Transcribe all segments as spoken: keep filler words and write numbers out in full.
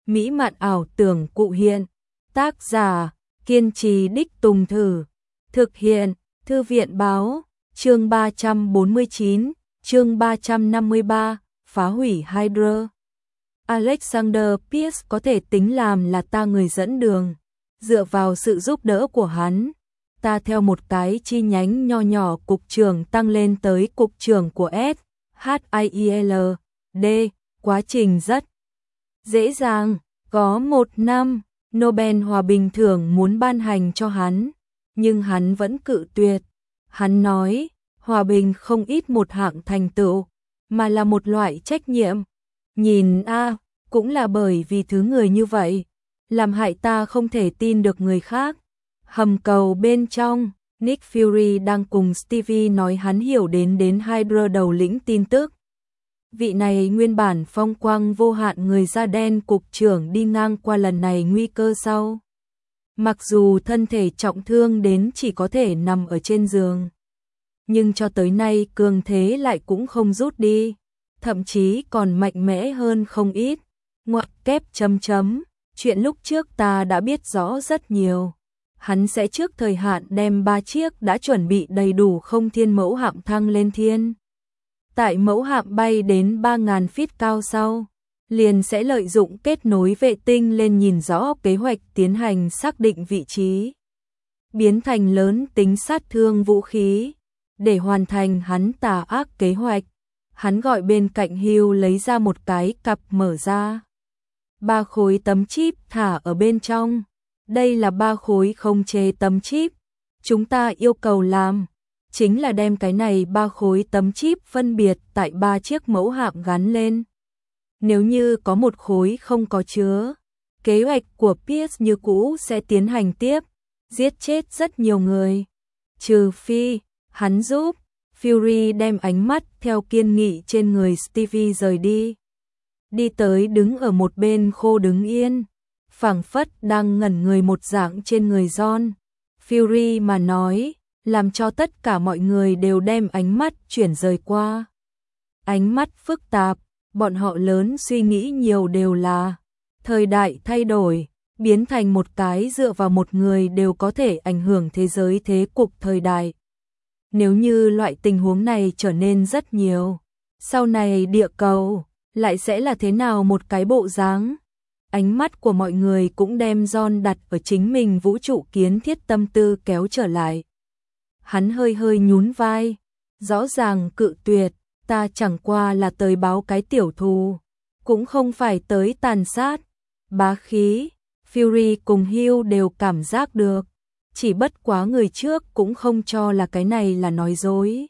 mỹ mạn ảo tưởng cụ hiện. Tác giả, kiên trì đích tùng thử. Thực hiện, Thư viện báo, chương ba trăm bốn mươi chín, chương ba trăm năm mươi ba, phá hủy Hydra. Alexander Pierce có thể tính làm là ta người dẫn đường. Dựa vào sự giúp đỡ của hắn, ta theo một cái chi nhánh nho nhỏ cục trưởng tăng lên tới cục trưởng của S H I E L D. Quá trình rất dễ dàng, có một năm, Nobel Hòa Bình thưởng muốn ban hành cho hắn, nhưng hắn vẫn cự tuyệt. Hắn nói, hòa bình không ít một hạng thành tựu, mà là một loại trách nhiệm. Nhìn a, cũng là bởi vì thứ người như vậy, làm hại ta không thể tin được người khác. Hầm cầu bên trong, Nick Fury đang cùng Stevie nói hắn hiểu đến đến Hydra đầu lĩnh tin tức. Vị này nguyên bản phong quang vô hạn người da đen cục trưởng đi ngang qua lần này nguy cơ sau. Mặc dù thân thể trọng thương đến chỉ có thể nằm ở trên giường, nhưng cho tới nay cường thế lại cũng không rút đi, thậm chí còn mạnh mẽ hơn không ít. Ngoặc kép chấm chấm, chuyện lúc trước ta đã biết rõ rất nhiều. Hắn sẽ trước thời hạn đem ba chiếc đã chuẩn bị đầy đủ không thiên mẫu hạm thăng lên thiên. Tại mẫu hạm bay đến ba nghìn feet cao sau, liền sẽ lợi dụng kết nối vệ tinh lên nhìn rõ kế hoạch tiến hành xác định vị trí, biến thành lớn tính sát thương vũ khí, để hoàn thành hắn tà ác kế hoạch. Hắn gọi bên cạnh Hugh lấy ra một cái cặp mở ra. Ba khối tấm chip thả ở bên trong. Đây là ba khối không chế tấm chip. Chúng ta yêu cầu làm chính là đem cái này ba khối tấm chip phân biệt tại ba chiếc mẫu hạm gắn lên. Nếu như có một khối không có chứa, kế hoạch của Pierce như cũ sẽ tiến hành tiếp, giết chết rất nhiều người. Trừ phi, hắn giúp. Fury đem ánh mắt theo kiên nghị trên người Stevie rời đi. Đi tới đứng ở một bên khô đứng yên, phảng phất đang ngẩn người một dạng trên người John. Fury mà nói, làm cho tất cả mọi người đều đem ánh mắt chuyển rời qua. Ánh mắt phức tạp, bọn họ lớn suy nghĩ nhiều đều là thời đại thay đổi, biến thành một cái dựa vào một người đều có thể ảnh hưởng thế giới thế cục thời đại. Nếu như loại tình huống này trở nên rất nhiều, sau này địa cầu lại sẽ là thế nào một cái bộ dáng? Ánh mắt của mọi người cũng đem John đặt ở chính mình vũ trụ kiến thiết tâm tư kéo trở lại. Hắn hơi hơi nhún vai, rõ ràng cự tuyệt, ta chẳng qua là tới báo cái tiểu thù, cũng không phải tới tàn sát. Bá khí, Fury cùng Hugh đều cảm giác được, chỉ bất quá người trước cũng không cho là cái này là nói dối,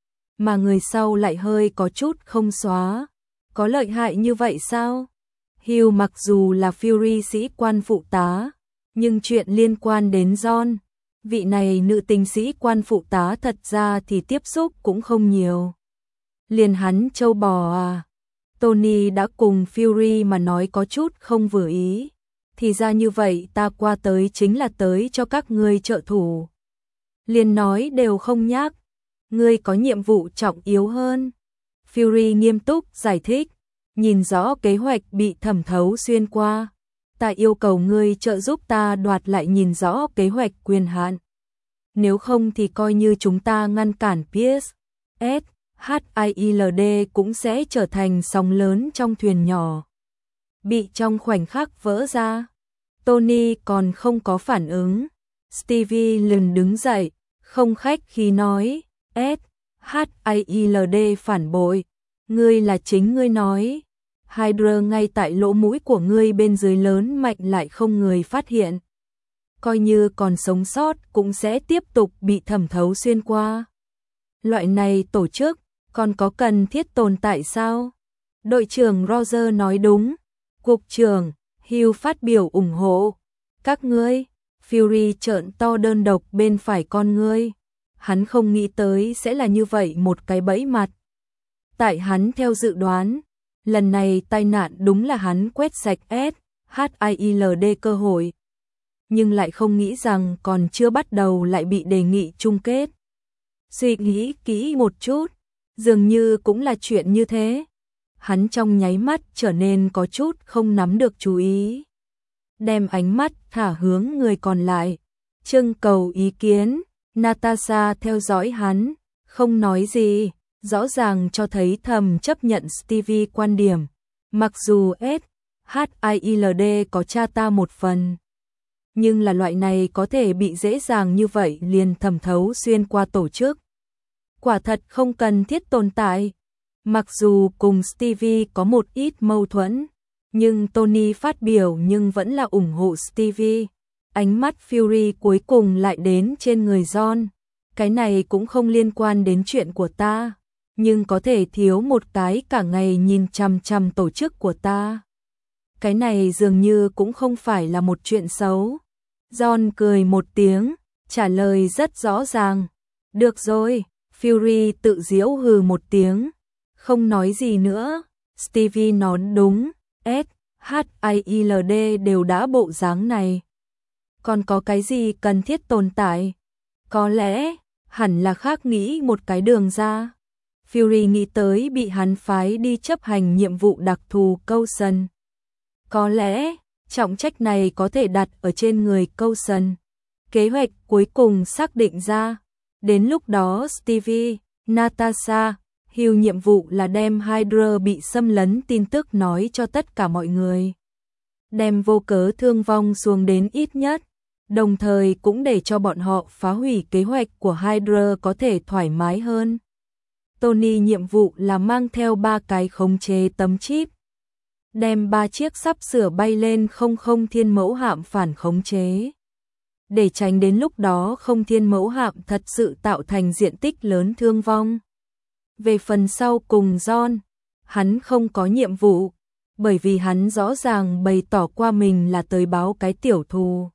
mà người sau lại hơi có chút không xóa. Có lợi hại như vậy sao? Hugh mặc dù là Fury sĩ quan phụ tá, nhưng chuyện liên quan đến John, vị này nữ tinh sĩ quan phụ tá thật ra thì tiếp xúc cũng không nhiều. Liền hắn châu bò à? Tony đã cùng Fury mà nói có chút không vừa ý. Thì ra như vậy, ta qua tới chính là tới cho các ngươi trợ thủ. Liền nói đều không nhắc, ngươi có nhiệm vụ trọng yếu hơn. Fury nghiêm túc giải thích, nhìn rõ kế hoạch bị thẩm thấu xuyên qua. Ta yêu cầu ngươi trợ giúp ta đoạt lại nhìn rõ kế hoạch quyền hạn. Nếu không thì coi như chúng ta ngăn cản Pierce, S H I L D cũng sẽ trở thành sóng lớn trong thuyền nhỏ, bị trong khoảnh khắc vỡ ra. Tony còn không có phản ứng. Stevie liền đứng dậy, không khách khí nói, S H I L D phản bội. Ngươi là chính ngươi nói. Hydra ngay tại lỗ mũi của ngươi bên dưới lớn mạnh lại không người phát hiện. Coi như còn sống sót cũng sẽ tiếp tục bị thẩm thấu xuyên qua. Loại này tổ chức còn có cần thiết tồn tại sao? Đội trưởng Roger nói đúng. Cục trưởng Hugh phát biểu ủng hộ. Các ngươi, Fury trợn to đơn độc bên phải con ngươi. Hắn không nghĩ tới sẽ là như vậy một cái bẫy mặt. Tại hắn theo dự đoán, lần này tai nạn đúng là hắn quét sạch S H I L D cơ hội. Nhưng lại không nghĩ rằng còn chưa bắt đầu lại bị đề nghị chung kết. Suy nghĩ kỹ một chút, dường như cũng là chuyện như thế. hắn trong nháy mắt trở nên có chút không nắm được chú ý. Đem ánh mắt thả hướng người còn lại, trưng cầu ý kiến. Natasha theo dõi hắn, không nói gì, rõ ràng cho thấy thầm chấp nhận Stevie quan điểm. Mặc dù S H I L D có cha ta một phần, nhưng là loại này có thể bị dễ dàng như vậy liền thẩm thấu xuyên qua tổ chức. Quả thật không cần thiết tồn tại. Mặc dù cùng Stevie có một ít mâu thuẫn, nhưng Tony phát biểu nhưng vẫn là ủng hộ Stevie. Ánh mắt Fury cuối cùng lại đến trên người John. Cái này cũng không liên quan đến chuyện của ta, nhưng có thể thiếu một cái cả ngày nhìn chằm chằm tổ chức của ta. Cái này dường như cũng không phải là một chuyện xấu. John cười một tiếng, trả lời rất rõ ràng. Được rồi, Fury tự giễu hừ một tiếng, không nói gì nữa. Stevie nói đúng, S H I L D đều đã bộ dáng này. Còn có cái gì cần thiết tồn tại? Có lẽ, hẳn là khác nghĩ một cái đường ra. Fury nghĩ tới bị hắn phái đi chấp hành nhiệm vụ đặc thù Coulson. Có lẽ, trọng trách này có thể đặt ở trên người Coulson. Kế hoạch cuối cùng xác định ra. Đến lúc đó Stevie, Natasha, Hugh nhiệm vụ là đem Hydra bị xâm lấn tin tức nói cho tất cả mọi người. Đem vô cớ thương vong xuống đến ít nhất. Đồng thời cũng để cho bọn họ phá hủy kế hoạch của Hydra có thể thoải mái hơn. Tony nhiệm vụ là mang theo ba cái khống chế tấm chip. Đem ba chiếc sắp sửa bay lên không không thiên mẫu hạm phản khống chế. Để tránh đến lúc đó không thiên mẫu hạm thật sự tạo thành diện tích lớn thương vong. Về phần sau cùng John, hắn không có nhiệm vụ, bởi vì hắn rõ ràng bày tỏ qua mình là tới báo cái tiểu thù,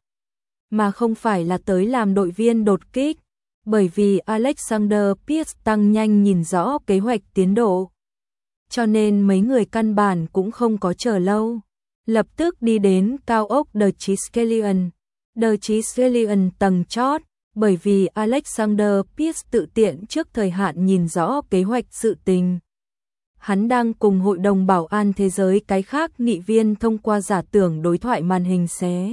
mà không phải là tới làm đội viên đột kích, bởi vì Alexander Pierce tăng nhanh nhìn rõ kế hoạch tiến độ. Cho nên mấy người căn bản cũng không có chờ lâu, lập tức đi đến cao ốc The Triskelion. The Triskelion tầng chót, bởi vì Alexander Pierce tự tiện trước thời hạn nhìn rõ kế hoạch sự tình. Hắn đang cùng Hội đồng Bảo an Thế giới cái khác nghị viên thông qua giả tưởng đối thoại màn hình xé.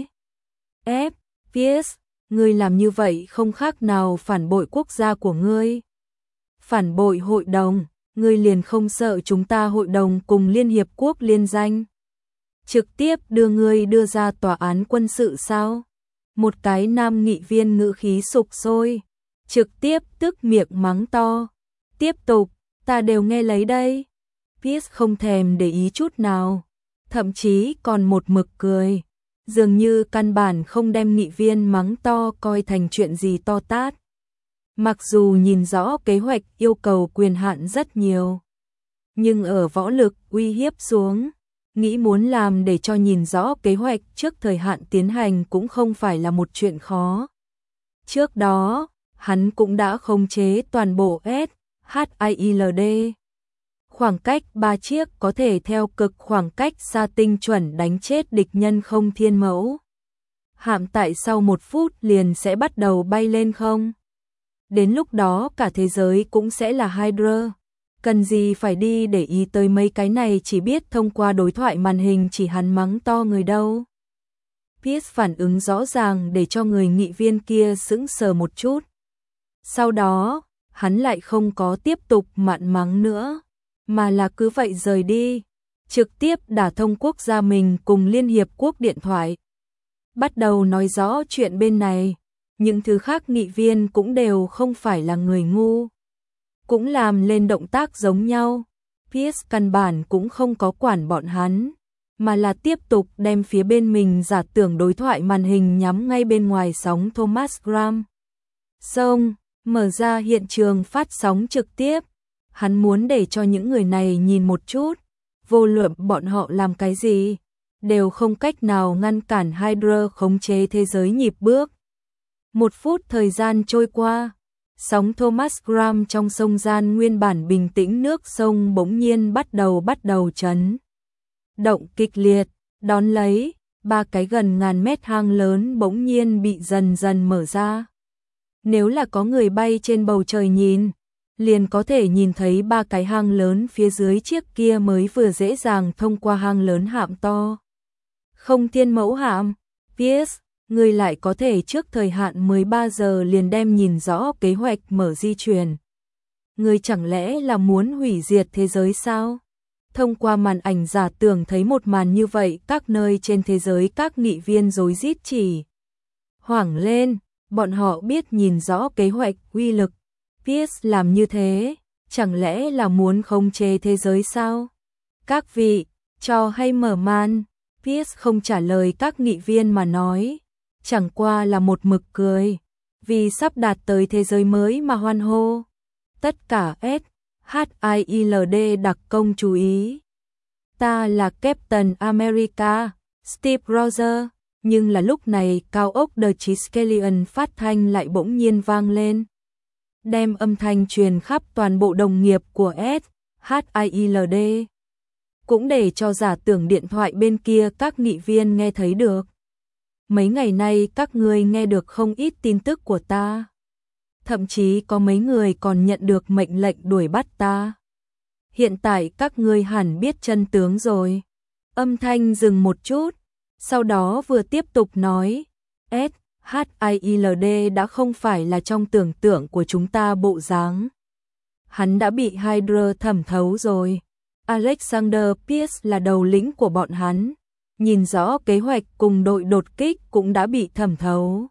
F. Pierce, ngươi làm như vậy không khác nào phản bội quốc gia của ngươi. Phản bội hội đồng, ngươi liền không sợ chúng ta hội đồng cùng Liên Hiệp Quốc liên danh. Trực tiếp đưa ngươi đưa ra tòa án quân sự sao? Một cái nam nghị viên ngữ khí sục sôi, trực tiếp tức miệng mắng to. Tiếp tục, ta đều nghe lấy đây. Pierce không thèm để ý chút nào, thậm chí còn một mực cười. Dường như căn bản không đem nghị viên mắng to coi thành chuyện gì to tát. Mặc dù nhìn rõ kế hoạch yêu cầu quyền hạn rất nhiều, nhưng ở võ lực uy hiếp xuống, nghĩ muốn làm để cho nhìn rõ kế hoạch trước thời hạn tiến hành cũng không phải là một chuyện khó. Trước đó, hắn cũng đã khống chế toàn bộ S H I L D. Khoảng cách ba chiếc có thể theo cực khoảng cách xa tinh chuẩn đánh chết địch nhân không thiên mẫu. Hạm tại sau một phút liền sẽ bắt đầu bay lên không. Đến lúc đó cả thế giới cũng sẽ là Hydra. Cần gì phải đi để ý tới mấy cái này, chỉ biết thông qua đối thoại màn hình chỉ hắn mắng to người đâu. Pierce phản ứng rõ ràng để cho người nghị viên kia sững sờ một chút. Sau đó, hắn lại không có tiếp tục mạn mắng nữa, mà là cứ vậy rời đi, trực tiếp đả thông quốc gia mình cùng Liên Hiệp Quốc điện thoại. Bắt đầu nói rõ chuyện bên này, những thứ khác nghị viên cũng đều không phải là người ngu. Cũng làm lên động tác giống nhau. Pierce căn bản cũng không có quản bọn hắn, mà là tiếp tục đem phía bên mình giả tưởng đối thoại màn hình nhắm ngay bên ngoài sóng Thomas Graham. Xong, mở ra hiện trường phát sóng trực tiếp. Hắn muốn để cho những người này nhìn một chút, vô luận bọn họ làm cái gì, đều không cách nào ngăn cản Hydra khống chế thế giới nhịp bước. Một phút thời gian trôi qua, sóng Thomas Graham trong sông gian nguyên bản bình tĩnh nước sông bỗng nhiên bắt đầu bắt đầu chấn động kịch liệt, đón lấy, ba cái gần ngàn mét hang lớn bỗng nhiên bị dần dần mở ra. Nếu là có người bay trên bầu trời nhìn, liền có thể nhìn thấy ba cái hang lớn phía dưới chiếc kia mới vừa dễ dàng thông qua hang lớn hạm to. Không thiên mẫu hạm, Pierce, ngươi lại có thể trước thời hạn mười ba giờ liền đem nhìn rõ kế hoạch mở di chuyển. Ngươi chẳng lẽ là muốn hủy diệt thế giới sao? Thông qua màn ảnh giả tưởng thấy một màn như vậy, các nơi trên thế giới các nghị viên rối rít chỉ hoảng lên, bọn họ biết nhìn rõ kế hoạch uy lực. Pierce làm như thế, chẳng lẽ là muốn khống chế thế giới sao? Các vị, cho hay mở màn? Pierce không trả lời các nghị viên mà nói, chẳng qua là một mực cười, vì sắp đạt tới thế giới mới mà hoan hô. Tất cả S H I L D đặc công chú ý. Ta là Captain America, Steve Rogers, nhưng là lúc này cao ốc The Triskelion phát thanh lại bỗng nhiên vang lên, đem âm thanh truyền khắp toàn bộ đồng nghiệp của S H I L D, cũng để cho giả tưởng điện thoại bên kia các nghị viên nghe thấy được. Mấy ngày nay các ngươi nghe được không ít tin tức của ta. Thậm chí có mấy người còn nhận được mệnh lệnh đuổi bắt ta. Hiện tại các ngươi hẳn biết chân tướng rồi. Âm thanh dừng một chút, sau đó vừa tiếp tục nói, S H I L D đã không phải là trong tưởng tượng của chúng ta bộ dáng. Hắn đã bị Hydra thẩm thấu rồi. Alexander Pierce là đầu lĩnh của bọn hắn. Nhìn rõ kế hoạch cùng đội đột kích cũng đã bị thẩm thấu.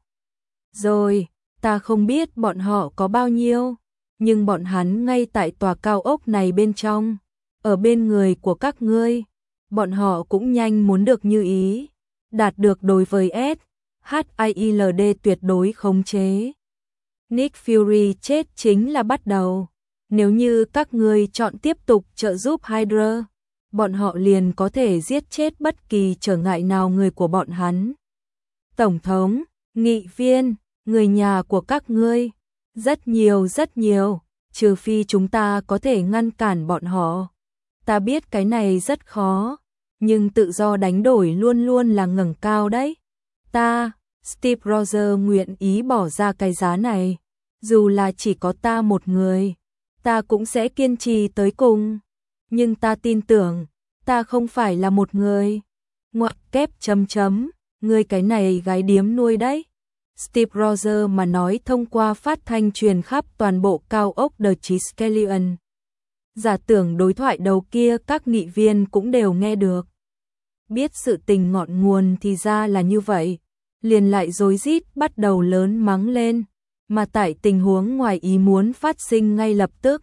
Rồi, ta không biết bọn họ có bao nhiêu, nhưng bọn hắn ngay tại tòa cao ốc này bên trong, ở bên người của các ngươi, bọn họ cũng nhanh muốn được như ý, đạt được đối với S H I L D tuyệt đối khống chế. Nick Fury chết chính là bắt đầu, nếu như các ngươi chọn tiếp tục trợ giúp Hydra, bọn họ liền có thể giết chết bất kỳ trở ngại nào người của bọn hắn. Tổng thống, nghị viên, người nhà của các ngươi, rất nhiều rất nhiều, trừ phi chúng ta có thể ngăn cản bọn họ. Ta biết cái này rất khó, nhưng tự do đánh đổi luôn luôn là ngẩng cao đấy. Ta, Steve Rogers nguyện ý bỏ ra cái giá này, dù là chỉ có ta một người, ta cũng sẽ kiên trì tới cùng. Nhưng ta tin tưởng, ta không phải là một người. Ngoặc kép chấm chấm, ngươi cái này gái điếm nuôi đấy. Steve Rogers mà nói thông qua phát thanh truyền khắp toàn bộ cao ốc The Triskelion. Giả tưởng đối thoại đầu kia các nghị viên cũng đều nghe được. Biết sự tình ngọn nguồn thì ra là như vậy, liền lại rối rít bắt đầu lớn mắng lên, mà tại tình huống ngoài ý muốn phát sinh ngay lập tức.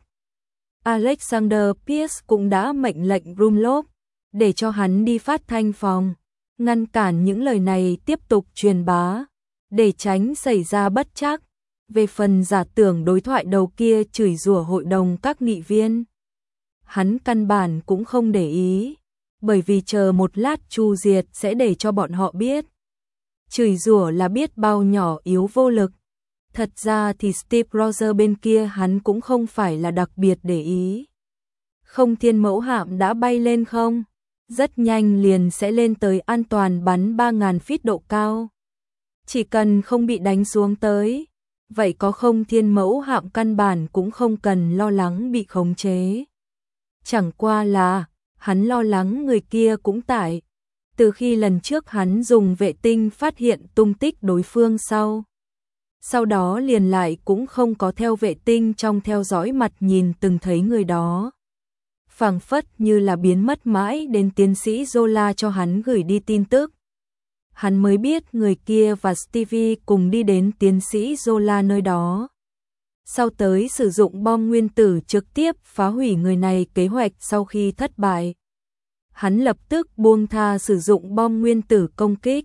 Alexander Pierce cũng đã mệnh lệnh Rumlock để cho hắn đi phát thanh phòng, ngăn cản những lời này tiếp tục truyền bá, để tránh xảy ra bất trắc. Về phần giả tưởng đối thoại đầu kia chửi rủa hội đồng các nghị viên, hắn căn bản cũng không để ý, bởi vì chờ một lát Chu Diệt sẽ để cho bọn họ biết. Chửi rủa là biết bao nhỏ yếu vô lực. Thật ra thì Steve Rogers bên kia hắn cũng không phải là đặc biệt để ý. Không thiên mẫu hạm đã bay lên không? Rất nhanh liền sẽ lên tới an toàn bắn ba nghìn feet độ cao. Chỉ cần không bị đánh xuống tới, vậy có không thiên mẫu hạm căn bản cũng không cần lo lắng bị khống chế. Chẳng qua là, hắn lo lắng người kia cũng tại. Từ khi lần trước hắn dùng vệ tinh phát hiện tung tích đối phương sau. Sau đó liền lại cũng không có theo vệ tinh trong theo dõi mặt nhìn từng thấy người đó. Phảng phất như là biến mất mãi đến tiến sĩ Zola cho hắn gửi đi tin tức. Hắn mới biết người kia và Stevie cùng đi đến tiến sĩ Zola nơi đó. Sau tới sử dụng bom nguyên tử trực tiếp phá hủy người này kế hoạch sau khi thất bại. Hắn lập tức buông tha sử dụng bom nguyên tử công kích,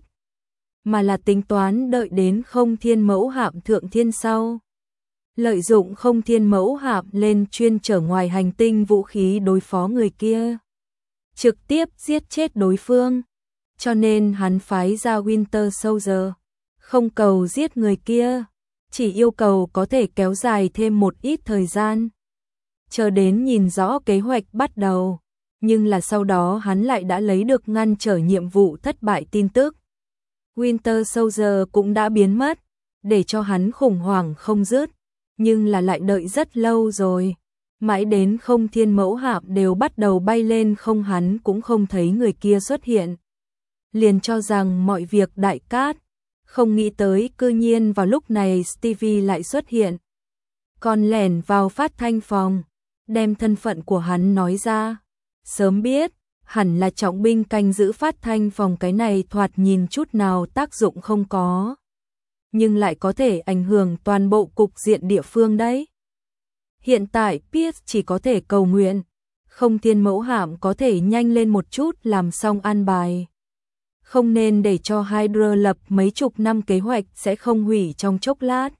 mà là tính toán đợi đến không thiên mẫu hạm thượng thiên sau. Lợi dụng không thiên mẫu hạm lên chuyên chở ngoài hành tinh vũ khí đối phó người kia. Trực tiếp giết chết đối phương. Cho nên hắn phái ra Winter Soldier, không cầu giết người kia, chỉ yêu cầu có thể kéo dài thêm một ít thời gian. Chờ đến nhìn rõ kế hoạch bắt đầu, nhưng là sau đó hắn lại đã lấy được ngăn trở nhiệm vụ thất bại tin tức. Winter Soldier cũng đã biến mất, để cho hắn khủng hoảng không dứt. nhưng là lại đợi rất lâu rồi. Mãi đến không thiên mẫu hạm đều bắt đầu bay lên không hắn cũng không thấy người kia xuất hiện. Liền cho rằng mọi việc đại cát, không nghĩ tới cư nhiên vào lúc này Stevie lại xuất hiện. Còn lẻn vào phát thanh phòng, đem thân phận của hắn nói ra. Sớm biết, hẳn là trọng binh canh giữ phát thanh phòng, cái này thoạt nhìn chút nào tác dụng không có. Nhưng lại có thể ảnh hưởng toàn bộ cục diện địa phương đấy. Hiện tại Pierce chỉ có thể cầu nguyện, không thiên mẫu hạm có thể nhanh lên một chút làm xong an bài. Không nên để cho Hydra lập mấy chục năm kế hoạch sẽ không hủy trong chốc lát.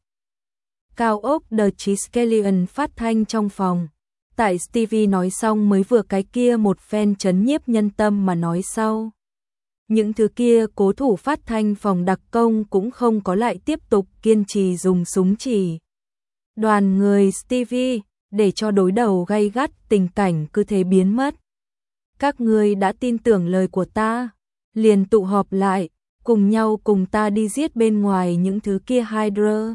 Cao ốc The Triskelion phát thanh trong phòng. Tại Stevie nói xong mới vừa cái kia một phen chấn nhiếp nhân tâm mà nói sau. Những thứ kia cố thủ phát thanh phòng đặc công cũng không có lại tiếp tục kiên trì dùng súng chỉ. Đoàn người Stevie, để cho đối đầu gay gắt tình cảnh cứ thế biến mất. Các ngươi đã tin tưởng lời của ta, liền tụ họp lại, cùng nhau cùng ta đi giết bên ngoài những thứ kia Hydra.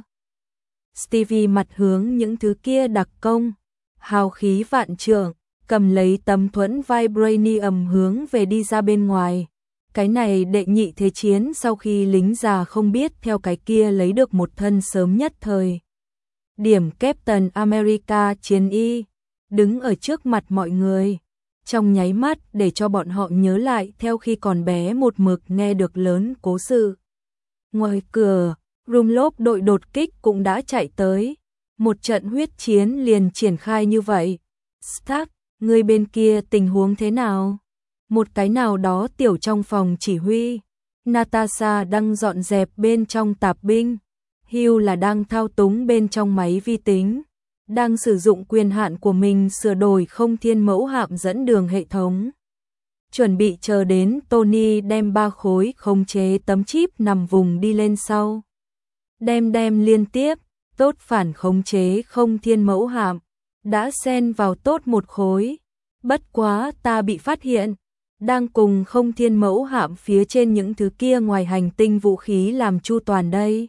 Stevie mặt hướng những thứ kia đặc công, hào khí vạn trượng, cầm lấy tấm thuẫn vibranium hướng về đi ra bên ngoài. Cái này đệ nhị thế chiến sau khi lính già không biết theo cái kia lấy được một thân sớm nhất thời. Điểm Captain America chiến y, đứng ở trước mặt mọi người, trong nháy mắt để cho bọn họ nhớ lại theo khi còn bé một mực nghe được lớn cố sự. Ngoài cửa, Rumlock đội đột kích cũng đã chạy tới, một trận huyết chiến liền triển khai như vậy. Stark, người bên kia tình huống thế nào? Một cái nào đó tiểu trong phòng chỉ huy, Natasha đang dọn dẹp bên trong tạp binh, Hugh là đang thao túng bên trong máy vi tính, đang sử dụng quyền hạn của mình sửa đổi không thiên mẫu hạm dẫn đường hệ thống. Chuẩn bị chờ đến Tony đem ba khối khống chế tấm chip nằm vùng đi lên sau. Đem đem liên tiếp, tốt phản khống chế không thiên mẫu hạm, đã xen vào tốt một khối. Bất quá ta bị phát hiện, đang cùng không thiên mẫu hạm phía trên những thứ kia ngoài hành tinh vũ khí làm chu toàn đây.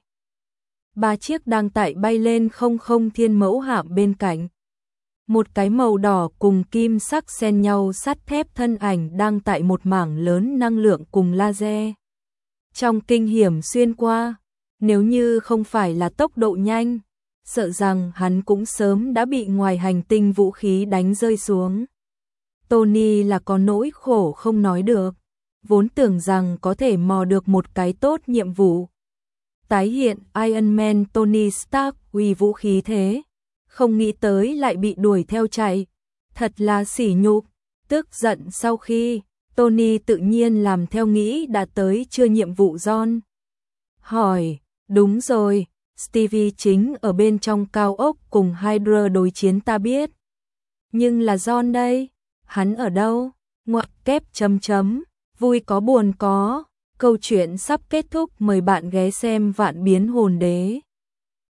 Ba chiếc đang tại bay lên không không thiên mẫu hạm bên cạnh. Một cái màu đỏ cùng kim sắc xen nhau sắt thép thân ảnh đang tại một mảng lớn năng lượng cùng laser. Trong kinh hiểm xuyên qua, nếu như không phải là tốc độ nhanh, sợ rằng hắn cũng sớm đã bị ngoài hành tinh vũ khí đánh rơi xuống. Tony là có nỗi khổ không nói được, vốn tưởng rằng có thể mò được một cái tốt nhiệm vụ. Tái hiện Iron Man Tony Stark uy vũ khí thế, không nghĩ tới lại bị đuổi theo chạy, thật là sỉ nhục. Tức giận sau khi, Tony tự nhiên làm theo nghĩ đã tới chưa nhiệm vụ John. Hỏi, đúng rồi, Stevie chính ở bên trong cao ốc cùng Hydra đối chiến ta biết. Nhưng là John đây, hắn ở đâu? Ngoặc kép chấm chấm, vui có buồn có. Câu chuyện sắp kết thúc, mời bạn ghé xem Vạn Biến Hồn Đế.